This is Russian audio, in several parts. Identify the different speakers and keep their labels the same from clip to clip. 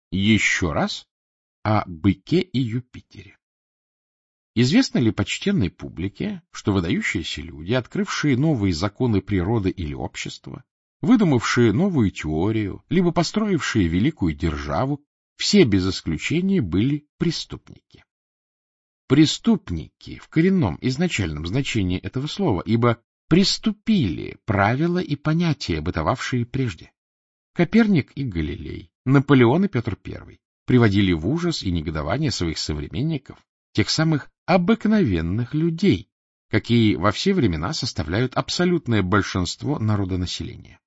Speaker 1: Еще раз о быке и Юпитере. Известно ли почтенной публике, что выдающиеся люди, открывшие новые законы природы или общества, выдумавшие новую теорию, либо построившие великую державу, все без исключения были преступники? Преступники в коренном изначальном значении этого слова, ибо приступили правила и понятия, бытовавшие прежде. Коперник и Галилей, Наполеон и Петр I приводили в ужас и негодование своих современников, тех самых обыкновенных людей, какие во все времена составляют абсолютное большинство народонаселения.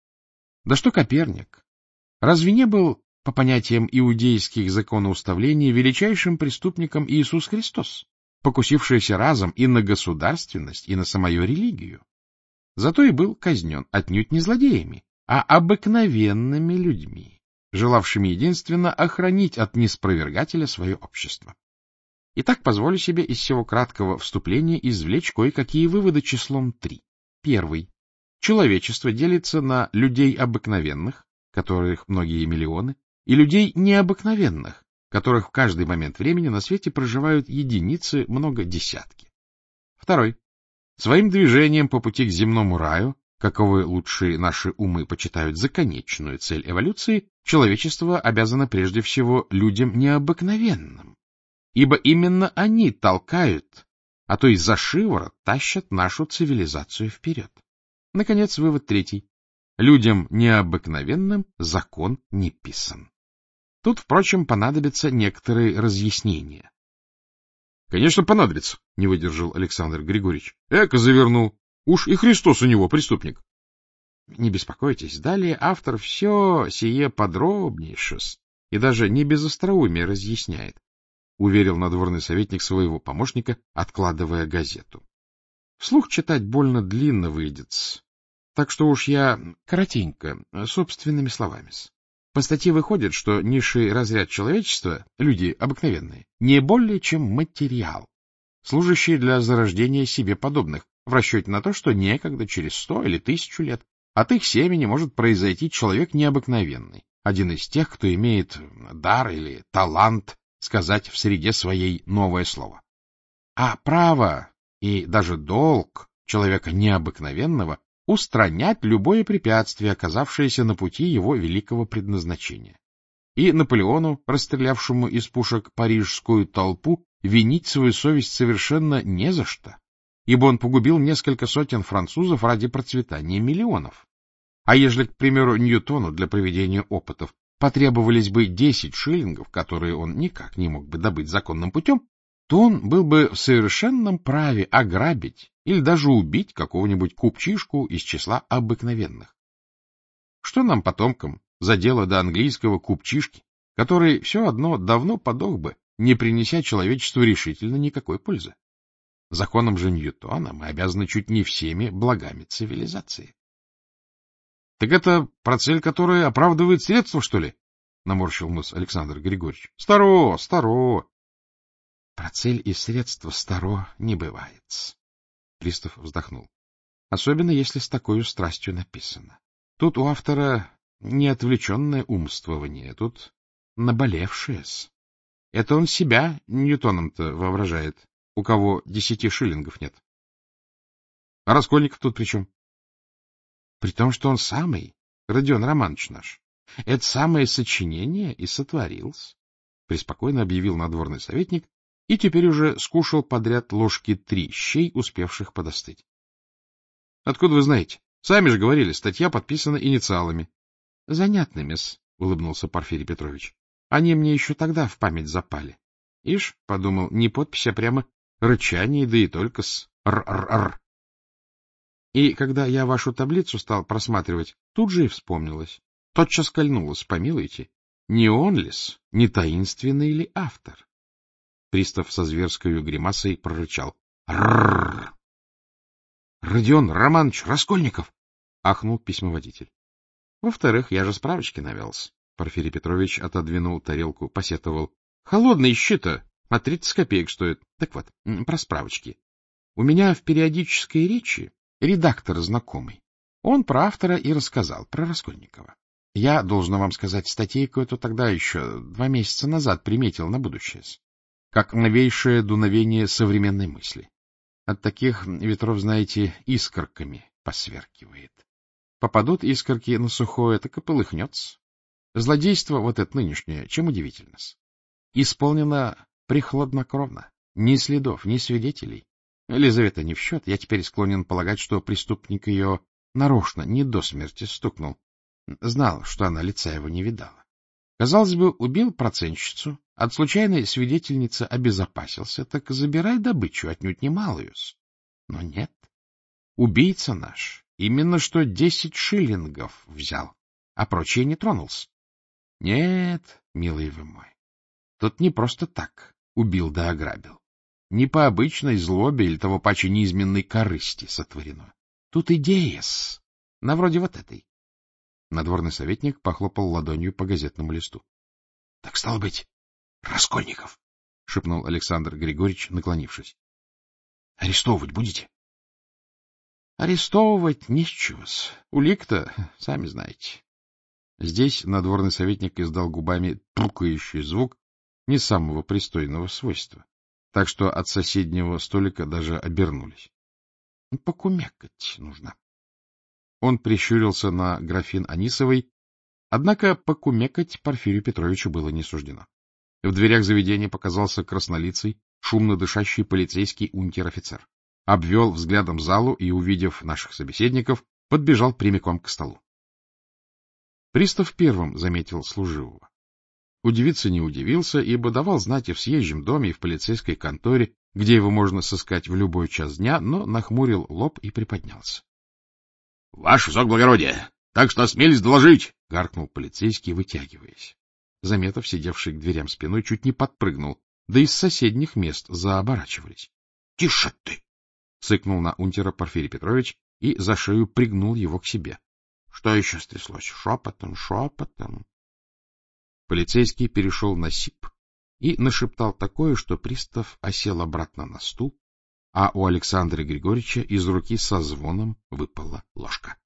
Speaker 1: Да что Коперник? Разве не был, по понятиям иудейских законоуставлений, величайшим преступником Иисус Христос, покусившийся разом и на государственность, и на самую религию? Зато и был казнен отнюдь не злодеями, а обыкновенными людьми, желавшими единственно охранить от неспровергателя свое общество. Итак, позволю себе из всего краткого вступления извлечь кое-какие выводы числом 3. Первый. Человечество делится на людей обыкновенных, которых многие миллионы, и людей необыкновенных, которых в каждый момент времени на свете проживают единицы, много десятки. Второй. Своим движением по пути к земному раю, каковы лучшие наши умы почитают за конечную цель эволюции, человечество обязано прежде всего людям необыкновенным, ибо именно они толкают, а то и за шиворот тащат нашу цивилизацию вперед. Наконец, вывод третий. Людям необыкновенным закон не писан. Тут, впрочем, понадобятся некоторые разъяснения. — Конечно, понадобится, — не выдержал Александр Григорьевич. — Эко завернул. Уж и Христос у него преступник. — Не беспокойтесь, далее автор все сие подробнейше и даже не без остроумия разъясняет, — уверил надворный советник своего помощника, откладывая газету. — Вслух читать больно длинно выйдет, так что уж я коротенько, собственными словами. По статье выходит, что низший разряд человечества, люди обыкновенные, не более чем материал, служащий для зарождения себе подобных, в расчете на то, что некогда через 100 или 1000 лет от их семени может произойти человек необыкновенный, один из тех, кто имеет дар или талант сказать в среде своей новое слово. А право и даже долг человека необыкновенного устранять любое препятствие, оказавшееся на пути его великого предназначения. И Наполеону, расстрелявшему из пушек парижскую толпу, винить свою совесть совершенно не за что, ибо он погубил несколько сотен французов ради процветания миллионов. А ежели, к примеру, Ньютону для проведения опытов потребовались бы 10 шиллингов, которые он никак не мог бы добыть законным путем, то он был бы в совершенном праве ограбить или даже убить какого-нибудь купчишку из числа обыкновенных. Что нам, потомкам, за дело до английского купчишки, который все одно давно подох бы, не принеся человечеству решительно никакой пользы? Законом же Ньютона мы обязаны чуть не всеми благами цивилизации. — Так это про цель, которая оправдывает средства, что ли? — наморщил нос Александр Григорьевич. — Старо, старо. — Про цель и средства старо не бывает. Пристав вздохнул. Особенно, если с такой страстью написано. Тут у автора не отвлеченное умствование, тут наболевшее-с. Это он себя Ньютоном-то воображает, у кого 10 шиллингов нет. А Раскольников тут при чем? При том, что он самый, Родион Романович наш, это самое сочинение и сотворился, преспокойно объявил надворный советник и теперь уже скушал подряд ложки 3 щей, успевших подостыть. — Откуда вы знаете? Сами же говорили, статья подписана инициалами. — Занятными-с, — улыбнулся Порфирий Петрович. — Они мне еще тогда в память запали. Ишь, — подумал, — не подпись, а прямо рычание, да и только-с р-р-р. И когда я вашу таблицу стал просматривать, тут же и вспомнилось. Тотчас кольнулось, помилуйте, не он ли-с, не таинственный ли автор? Пристав со зверской гримасой прорычал. — Ррррр! — Родион Романович Раскольников! — ахнул письмоводитель. — Во-вторых, я же справочки навелся. Порфирий Петрович отодвинул тарелку, посетовал. — Холодные щи-то на 30 копеек стоят. Так вот, про справочки. У меня в периодической речи редактор знакомый. Он про автора и рассказал, про Раскольникова. Я, должен вам сказать, статейку эту тогда еще 2 месяца назад приметил на будущее, как новейшее дуновение современной мысли. От таких ветров, знаете, искорками посверкивает. Попадут искорки на сухое, так и полыхнется. Злодейство вот это нынешнее, чем удивительно-с. Исполнено прихладнокровно, ни следов, ни свидетелей. Елизавета не в счет, я теперь склонен полагать, что преступник ее нарочно, не до смерти стукнул. Знал, что она лица его не видала. Казалось бы, убил процентщицу, от случайной свидетельницы обезопасился, так забирай добычу, отнюдь немалую-с. Но нет. Убийца наш именно что 10 шиллингов взял, а прочее не тронулся. Нет, милый вы мой, тут не просто так убил да ограбил. Не по обычной злобе или того паче неизменной корысти сотворено. Тут идея-с, на вроде вот этой. Надворный советник похлопал ладонью по газетному листу. — Так стало быть, Раскольников, — шепнул Александр Григорьевич, наклонившись. — Арестовывать будете? — Арестовывать нечего-с. Улик-то, сами знаете. Здесь надворный советник издал губами пукающий звук не самого пристойного свойства, так что от соседнего столика даже обернулись. Покумекать нужно. Он прищурился на графин Анисовой, однако покумекать Порфирию Петровичу было не суждено. В дверях заведения показался краснолицый, шумно дышащий полицейский унтер-офицер. Обвел взглядом залу и, увидев наших собеседников, подбежал прямиком к столу. Пристав первым заметил служивого. Удивиться не удивился, ибо давал знать и в съезжем доме, и в полицейской конторе, где его можно сыскать в любой час дня, но нахмурил лоб и приподнялся. — Ваше высокоблагородие, так что осмелись доложить! — гаркнул полицейский, вытягиваясь. Заметов, сидевший к дверям спиной, чуть не подпрыгнул, да из соседних мест заоборачивались. — Тише ты! — цыкнул на унтера Порфирий Петрович и за шею пригнул его к себе. — Что еще стряслось? Шепотом, шепотом. Полицейский перешел на сип и нашептал такое, что пристав осел обратно на стул, а у Александра Григорьевича из руки со звоном выпала ложка.